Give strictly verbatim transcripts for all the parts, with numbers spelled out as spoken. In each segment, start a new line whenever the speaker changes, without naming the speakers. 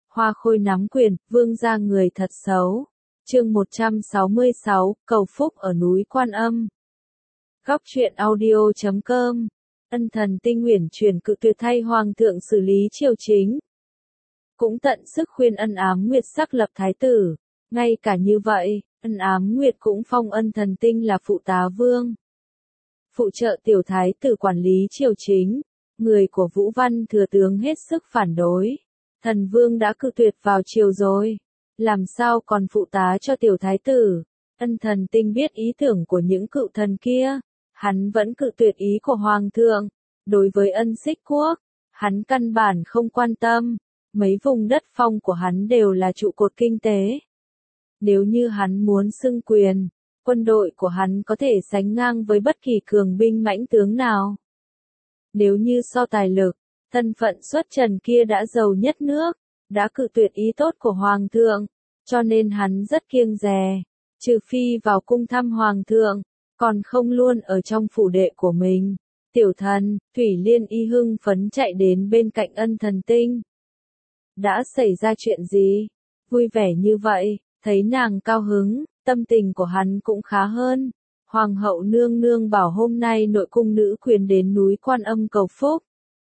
Hoa Khôi nắm quyền, vương gia người thật xấu. Chương một trăm sáu mươi sáu, cầu phúc ở núi Quan Âm. Góc truyện audio chấm com. Ân thần Tinh Uyển Chuyển cự tuyệt thay hoàng thượng xử lý triều chính. Cũng tận sức khuyên Ân Ám Nguyệt xác lập thái tử. Ngay cả như vậy, Ân Ám Nguyệt cũng phong Ân thần Tinh là phụ tá vương. Phụ trợ tiểu thái tử quản lý triều chính. Người của Vũ Văn thừa tướng hết sức phản đối. Thần vương đã cự tuyệt vào triều rồi. Làm sao còn phụ tá cho tiểu thái tử? Ân thần Tinh biết ý tưởng của những cựu thần kia. Hắn vẫn cự tuyệt ý của hoàng thượng. Đối với Ân Xích Quốc, hắn căn bản không quan tâm. Mấy vùng đất phong của hắn đều là trụ cột kinh tế. Nếu như hắn muốn xưng quyền, quân đội của hắn có thể sánh ngang với bất kỳ cường binh mãnh tướng nào. Nếu như so tài lực, thân phận xuất trần kia đã giàu nhất nước, đã cự tuyệt ý tốt của hoàng thượng, cho nên hắn rất kiêng dè, trừ phi vào cung thăm hoàng thượng, còn không luôn ở trong phủ đệ của mình. Tiểu thần, Thủy Liên Y hưng phấn chạy đến bên cạnh Ân thần Tinh. Đã xảy ra chuyện gì? Vui vẻ như vậy, thấy nàng cao hứng, tâm tình của hắn cũng khá hơn. Hoàng hậu nương nương bảo hôm nay nội cung nữ quyền đến núi Quan Âm cầu phúc.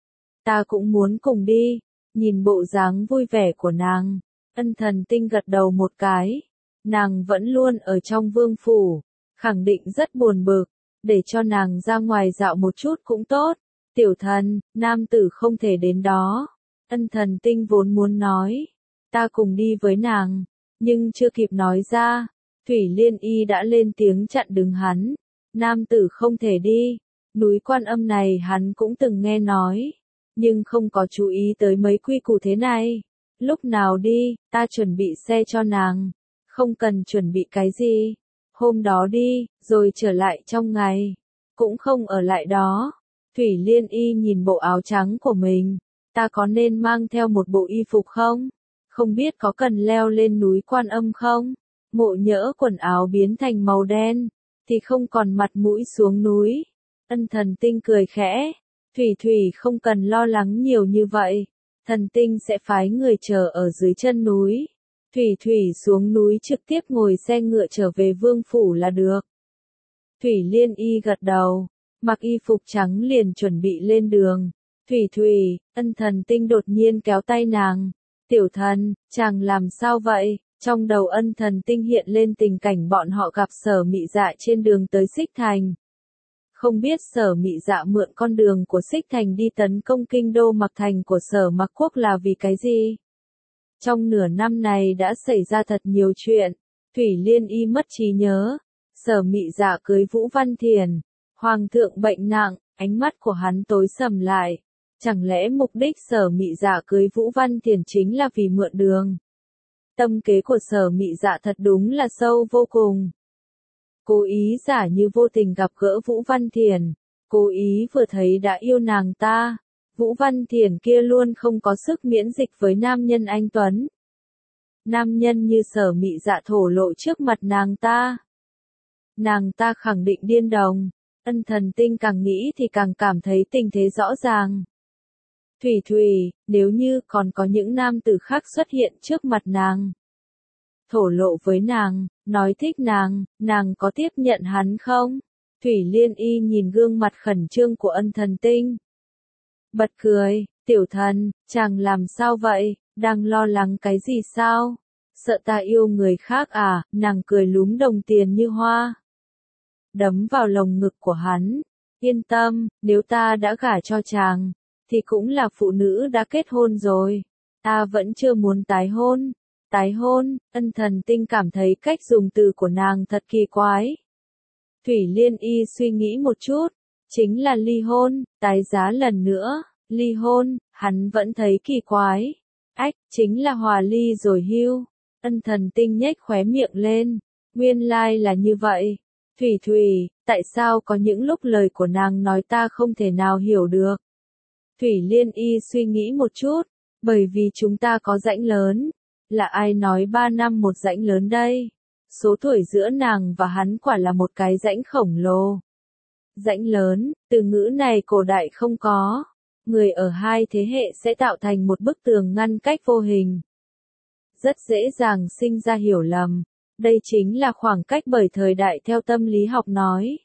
Ta cũng muốn cùng đi. Nhìn bộ dáng vui vẻ của nàng, Ân thần Tinh gật đầu một cái. Nàng vẫn luôn ở trong vương phủ, khẳng định rất buồn bực, để cho nàng ra ngoài dạo một chút cũng tốt. Tiểu thần, nam tử không thể đến đó. Ân thần Tinh vốn muốn nói, ta cùng đi với nàng, nhưng chưa kịp nói ra, Thủy Liên Y đã lên tiếng chặn đứng hắn. Nam tử không thể đi, núi Quan Âm này hắn cũng từng nghe nói, nhưng không có chú ý tới mấy quy củ thế này. Lúc nào đi, ta chuẩn bị xe cho nàng, không cần chuẩn bị cái gì. Hôm đó đi, rồi trở lại trong ngày, cũng không ở lại đó. Thủy Liên Y nhìn bộ áo trắng của mình, ta có nên mang theo một bộ y phục không? Không biết có cần leo lên núi Quan Âm không? Ngộ nhỡ quần áo biến thành màu đen, thì không còn mặt mũi xuống núi. Ân thần Tinh cười khẽ, Thủy Thủy không cần lo lắng nhiều như vậy, thần Tinh sẽ phái người chờ ở dưới chân núi. Thủy Thủy xuống núi trực tiếp ngồi xe ngựa trở về vương phủ là được. Thủy Liên Y gật đầu, mặc y phục trắng liền chuẩn bị lên đường. Thủy Thủy, Ân thần Tinh đột nhiên kéo tay nàng. Tiểu thần, chàng làm sao vậy? Trong đầu Ân thần Tinh hiện lên tình cảnh bọn họ gặp Sở Mị Dạ trên đường tới Xích Thành. Không biết Sở Mị Dạ mượn con đường của Xích Thành đi tấn công kinh đô Mặc Thành của Sở Mặc Quốc là vì cái gì? Trong nửa năm này đã xảy ra thật nhiều chuyện. Thủy Liên Y mất trí nhớ. Sở Mị Dạ cưới Vũ Văn Thiền. Hoàng thượng bệnh nặng, ánh mắt của hắn tối sầm lại. Chẳng lẽ mục đích Sở Mị Dạ cưới Vũ Văn Thiền chính là vì mượn đường? Tâm kế của Sở Mị Dạ thật đúng là sâu vô cùng. Cố ý giả như vô tình gặp gỡ Vũ Văn Thiền, cố ý vừa thấy đã yêu nàng ta. Vũ Văn Thiền kia luôn không có sức miễn dịch với nam nhân anh tuấn. Nam nhân như Sở Mị Dạ thổ lộ trước mặt nàng ta. Nàng ta khẳng định điên đồng. Ân thần Tinh càng nghĩ thì càng cảm thấy tình thế rõ ràng. Thủy Thủy, nếu như còn có những nam tử khác xuất hiện trước mặt nàng, thổ lộ với nàng, nói thích nàng, nàng có tiếp nhận hắn không? Thủy Liên Y nhìn gương mặt khẩn trương của Ân thần Tinh, bật cười. Tiểu thần, chàng làm sao vậy, đang lo lắng cái gì sao? Sợ ta yêu người khác à? Nàng cười lúm đồng tiền như hoa, đấm vào lồng ngực của hắn. Yên tâm, nếu ta đã gả cho chàng, thì cũng là phụ nữ đã kết hôn rồi. Ta vẫn chưa muốn tái hôn. Tái hôn, Ân thần Tinh cảm thấy cách dùng từ của nàng thật kỳ quái. Thủy Liên Y suy nghĩ một chút, chính là ly hôn, tái giá lần nữa. Ly hôn, hắn vẫn thấy kỳ quái. Ách, chính là hòa ly rồi hưu. Ân thần Tinh nhếch khóe miệng lên. Nguyên lai là như vậy. Thủy Thủy, tại sao có những lúc lời của nàng nói ta không thể nào hiểu được? Thủy Liên Y suy nghĩ một chút, bởi vì chúng ta có rãnh lớn. Là ai nói ba năm một rãnh lớn đây? Số tuổi giữa nàng và hắn quả là một cái rãnh khổng lồ. Rãnh lớn, từ ngữ này cổ đại không có. Người ở hai thế hệ sẽ tạo thành một bức tường ngăn cách vô hình. rất dễ dàng sinh ra hiểu lầm. Đây chính là khoảng cách bởi thời đại theo tâm lý học nói.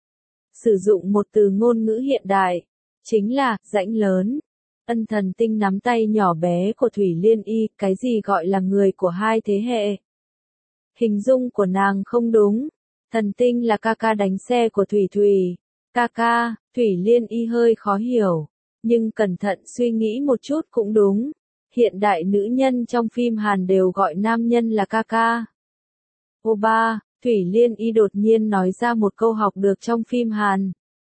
Sử dụng một từ ngôn ngữ hiện đại, chính là rãnh lớn. Ân Thần Tinh nắm tay nhỏ bé của Thủy Liên Y, cái gì gọi là người của hai thế hệ. Hình dung của nàng không đúng. Thần Tinh là ca ca đánh xe của Thủy Thủy. Ca ca, Thủy Liên Y hơi khó hiểu. Nhưng cẩn thận suy nghĩ một chút cũng đúng. Hiện đại nữ nhân trong phim Hàn đều gọi nam nhân là ca ca. Ô ba, Thủy Liên Y đột nhiên nói ra một câu học được trong phim Hàn.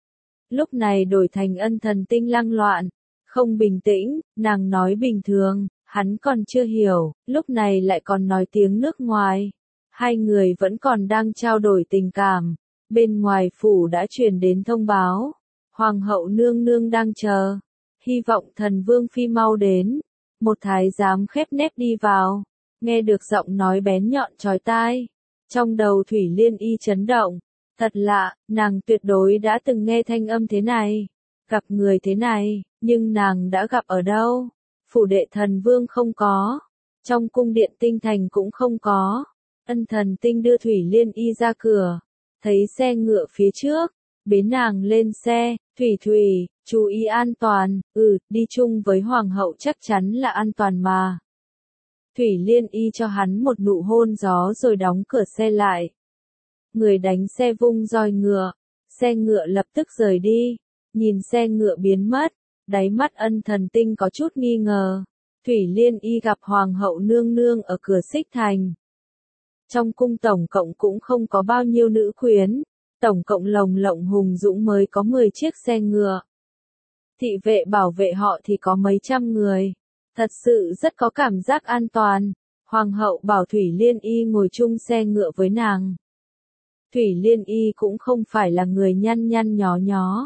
Lúc này đổi thành Ân Thần Tinh lăng loạn, không bình tĩnh, nàng nói bình thường, hắn còn chưa hiểu, lúc này lại còn nói tiếng nước ngoài. Hai người vẫn còn đang trao đổi tình cảm. Bên ngoài phủ đã truyền đến thông báo. Hoàng hậu nương nương đang chờ. Hy vọng thần vương phi mau đến. Một thái giám khép nép đi vào. Nghe được giọng nói bén nhọn chói tai. Trong đầu Thủy Liên Y chấn động. Thật lạ, nàng tuyệt đối đã từng nghe thanh âm thế này. Gặp người thế này, nhưng nàng đã gặp ở đâu? Phủ đệ thần vương không có. Trong cung điện tinh thành cũng không có. Ân Thần Tinh đưa Thủy Liên Y ra cửa. Thấy xe ngựa phía trước. Bế nàng lên xe. Thủy Thủy, chú ý an toàn. Ừ, đi chung với hoàng hậu chắc chắn là an toàn mà. Thủy Liên Y cho hắn một nụ hôn gió rồi đóng cửa xe lại. Người đánh xe vung roi ngựa. Xe ngựa lập tức rời đi. Nhìn xe ngựa biến mất. Đáy mắt Ân Thần Tinh có chút nghi ngờ. Thủy Liên Y gặp hoàng hậu nương nương ở cửa Xích Thành. Trong cung tổng cộng cũng không có bao nhiêu nữ quyến, tổng cộng lồng lộng hùng dũng mới có mười chiếc xe ngựa. Thị vệ bảo vệ họ thì có mấy trăm người, thật sự rất có cảm giác an toàn. Hoàng hậu bảo Thủy Liên Y ngồi chung xe ngựa với nàng. Thủy Liên Y cũng không phải là người nhăn nhăn nhó nhó.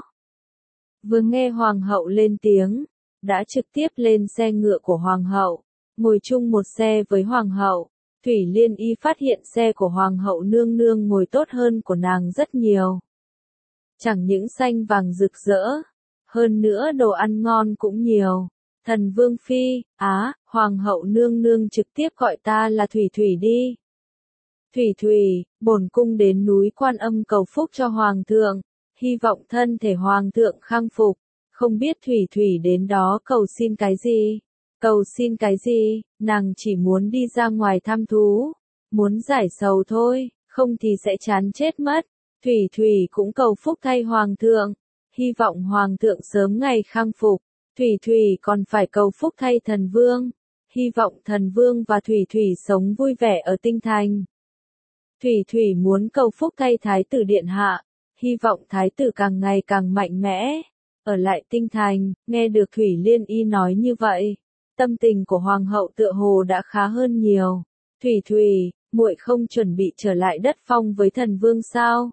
Vừa nghe hoàng hậu lên tiếng, đã trực tiếp lên xe ngựa của hoàng hậu, ngồi chung một xe với hoàng hậu. Thủy Liên Y phát hiện xe của hoàng hậu nương nương ngồi tốt hơn của nàng rất nhiều. Chẳng những xanh vàng rực rỡ, hơn nữa đồ ăn ngon cũng nhiều. Thần Vương Phi, á, hoàng hậu nương nương trực tiếp gọi ta là Thủy Thủy đi. Thủy Thủy, bổn cung đến núi Quan Âm cầu phúc cho hoàng thượng, hy vọng thân thể hoàng thượng khang phục. Không biết Thủy Thủy đến đó cầu xin cái gì? Cầu xin cái gì, nàng chỉ muốn đi ra ngoài thăm thú, muốn giải sầu thôi, không thì sẽ chán chết mất. Thủy Thủy cũng cầu phúc thay hoàng thượng, hy vọng hoàng thượng sớm ngày khang phục. Thủy Thủy còn phải cầu phúc thay thần vương, hy vọng thần vương và Thủy Thủy sống vui vẻ ở tinh thành. Thủy Thủy muốn cầu phúc thay thái tử điện hạ, hy vọng thái tử càng ngày càng mạnh mẽ, ở lại tinh thành. Nghe được Thủy Liên Y nói như vậy, tâm tình của hoàng hậu tựa hồ đã khá hơn nhiều. Thủy Thủy, muội không chuẩn bị trở lại đất phong với thần vương sao?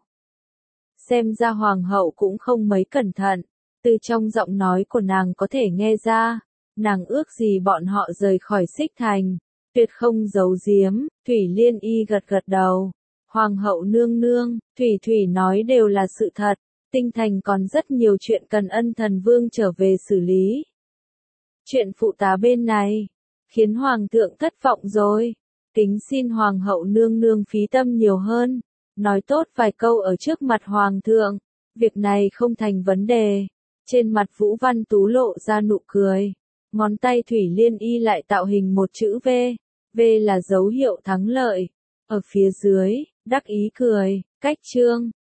Xem ra hoàng hậu cũng không mấy cẩn thận, từ trong giọng nói của nàng có thể nghe ra, nàng ước gì bọn họ rời khỏi Xích Thành, tuyệt không giấu giếm. Thủy Liên Y gật gật đầu. Hoàng hậu nương nương, Thủy Thủy nói đều là sự thật, tinh thành còn rất nhiều chuyện cần Ân Thần Vương trở về xử lý. Chuyện phụ tá bên này, khiến hoàng thượng thất vọng rồi. Kính xin hoàng hậu nương nương phí tâm nhiều hơn, nói tốt vài câu ở trước mặt hoàng thượng, việc này không thành vấn đề. Trên mặt Vũ Văn Tú lộ ra nụ cười, ngón tay Thủy Liên Y lại tạo hình một chữ V, V là dấu hiệu thắng lợi. Ở phía dưới, đắc ý cười, cách chương.